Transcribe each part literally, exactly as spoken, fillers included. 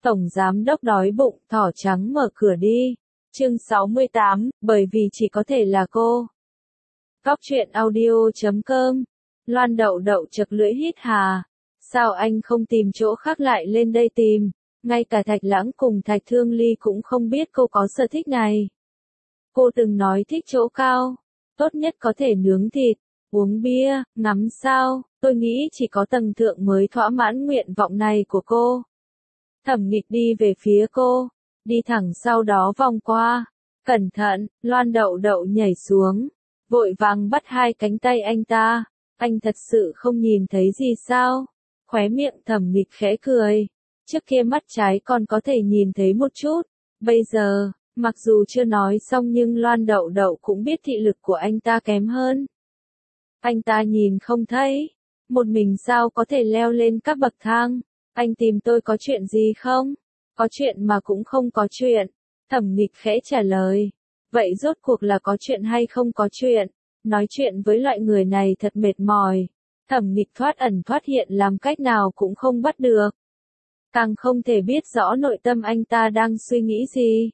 Tổng giám đốc đói bụng, thỏ trắng mở cửa đi. Chương sáu mươi tám, bởi vì chỉ có thể là cô. Góc truyện audio chấm com. Loan Đậu Đậu chật lưỡi hít hà. Sao anh không tìm chỗ khác lại lên đây tìm? Ngay cả Thạch Lãng cùng Thạch Thương Ly cũng không biết cô có sở thích này. Cô từng nói thích chỗ cao, tốt nhất có thể nướng thịt, uống bia, ngắm sao, tôi nghĩ chỉ có tầng thượng mới thỏa mãn nguyện vọng này của cô. Thẩm Nghịch đi về phía cô, đi thẳng sau đó vòng qua. Cẩn thận, Loan Đậu Đậu nhảy xuống, vội vàng bắt hai cánh tay anh ta. Anh thật sự không nhìn thấy gì sao? Khóe miệng Thẩm Nghịch khẽ cười. Trước kia mắt trái còn có thể nhìn thấy một chút. Bây giờ, mặc dù chưa nói xong nhưng Loan Đậu Đậu cũng biết thị lực của anh ta kém hơn. Anh ta nhìn không thấy. Một mình sao có thể leo lên các bậc thang? Anh tìm tôi có chuyện gì không? Có chuyện mà cũng không có chuyện. Thẩm Nghịch khẽ trả lời. Vậy rốt cuộc là có chuyện hay không có chuyện? Nói chuyện với loại người này thật mệt mỏi. Thẩm Nghịch thoát ẩn thoát hiện làm cách nào cũng không bắt được. Càng không thể biết rõ nội tâm anh ta đang suy nghĩ gì.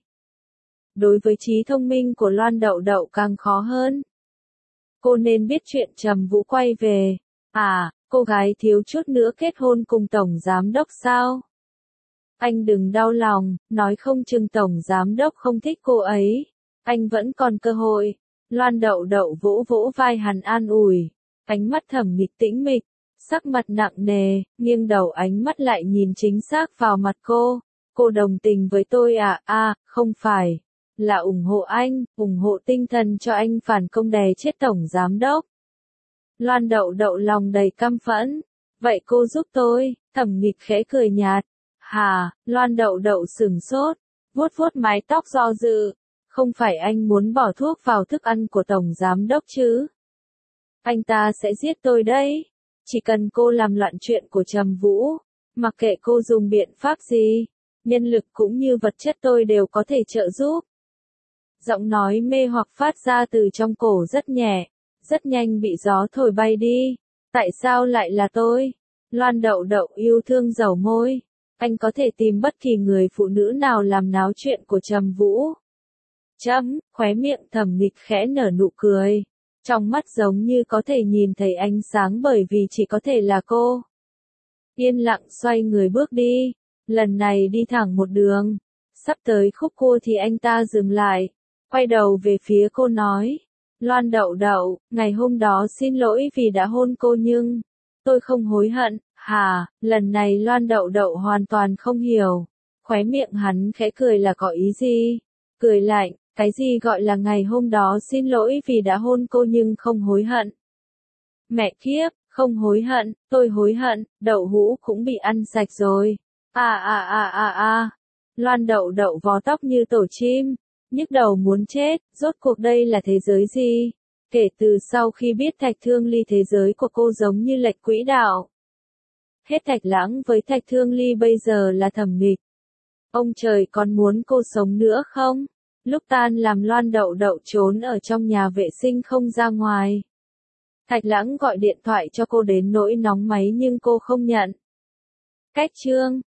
Đối với trí thông minh của Loan Đậu Đậu càng khó hơn. Cô nên biết chuyện Trầm Vũ quay về. À, cô gái thiếu chút nữa kết hôn cùng Tổng Giám Đốc sao? Anh đừng đau lòng, nói không chừng Tổng Giám Đốc không thích cô ấy. Anh vẫn còn cơ hội. Loan Đậu Đậu vỗ vỗ vai hắn an ủi. Ánh mắt Thẩm Nghịch tĩnh mịch, sắc mặt nặng nề, nghiêng đầu ánh mắt lại nhìn chính xác vào mặt cô. Cô đồng tình với tôi à? À, không phải. Là ủng hộ anh, ủng hộ tinh thần cho anh phản công đè chết Tổng Giám Đốc. Loan Đậu Đậu lòng đầy căm phẫn. Vậy cô giúp tôi, Thẩm Nghịch khẽ cười nhạt. Hà, Loan Đậu Đậu sửng sốt, vuốt vuốt mái tóc do dự. Không phải anh muốn bỏ thuốc vào thức ăn của Tổng Giám Đốc chứ? Anh ta sẽ giết tôi đấy. Chỉ cần cô làm loạn chuyện của Trầm Vũ, mặc kệ cô dùng biện pháp gì, nhân lực cũng như vật chất tôi đều có thể trợ giúp. Giọng nói mê hoặc phát ra từ trong cổ rất nhẹ, rất nhanh bị gió thổi bay đi. Tại sao lại là tôi? Loan Đậu Đậu yêu thương dầu môi. Anh có thể tìm bất kỳ người phụ nữ nào làm náo chuyện của Trầm Vũ. Chấm, khóe miệng Thẩm Nghịch khẽ nở nụ cười. Trong mắt giống như có thể nhìn thấy ánh sáng bởi vì chỉ có thể là cô. Yên lặng xoay người bước đi. Lần này đi thẳng một đường. Sắp tới khúc cua thì anh ta dừng lại. Quay đầu về phía cô nói. Loan Đậu Đậu, ngày hôm đó xin lỗi vì đã hôn cô nhưng tôi không hối hận. Hà, lần này Loan Đậu Đậu hoàn toàn không hiểu. Khóe miệng hắn khẽ cười là có ý gì? Cười lạnh, cái gì gọi là ngày hôm đó xin lỗi vì đã hôn cô nhưng không hối hận? Mẹ kiếp, không hối hận, tôi hối hận, đậu hũ cũng bị ăn sạch rồi. À à à à à. Loan Đậu Đậu vò tóc như tổ chim, nhức đầu muốn chết, rốt cuộc đây là thế giới gì? Kể từ sau khi biết Thạch Thương Ly thế giới của cô giống như lệch quỹ đạo. Hết Thạch Lãng với Thạch Thương Ly bây giờ là Thẩm Nghịch. Ông trời còn muốn cô sống nữa không? Lúc tan làm Loan Đậu Đậu trốn ở trong nhà vệ sinh không ra ngoài. Thạch Lãng gọi điện thoại cho cô đến nỗi nóng máy nhưng cô không nhận. Cách chương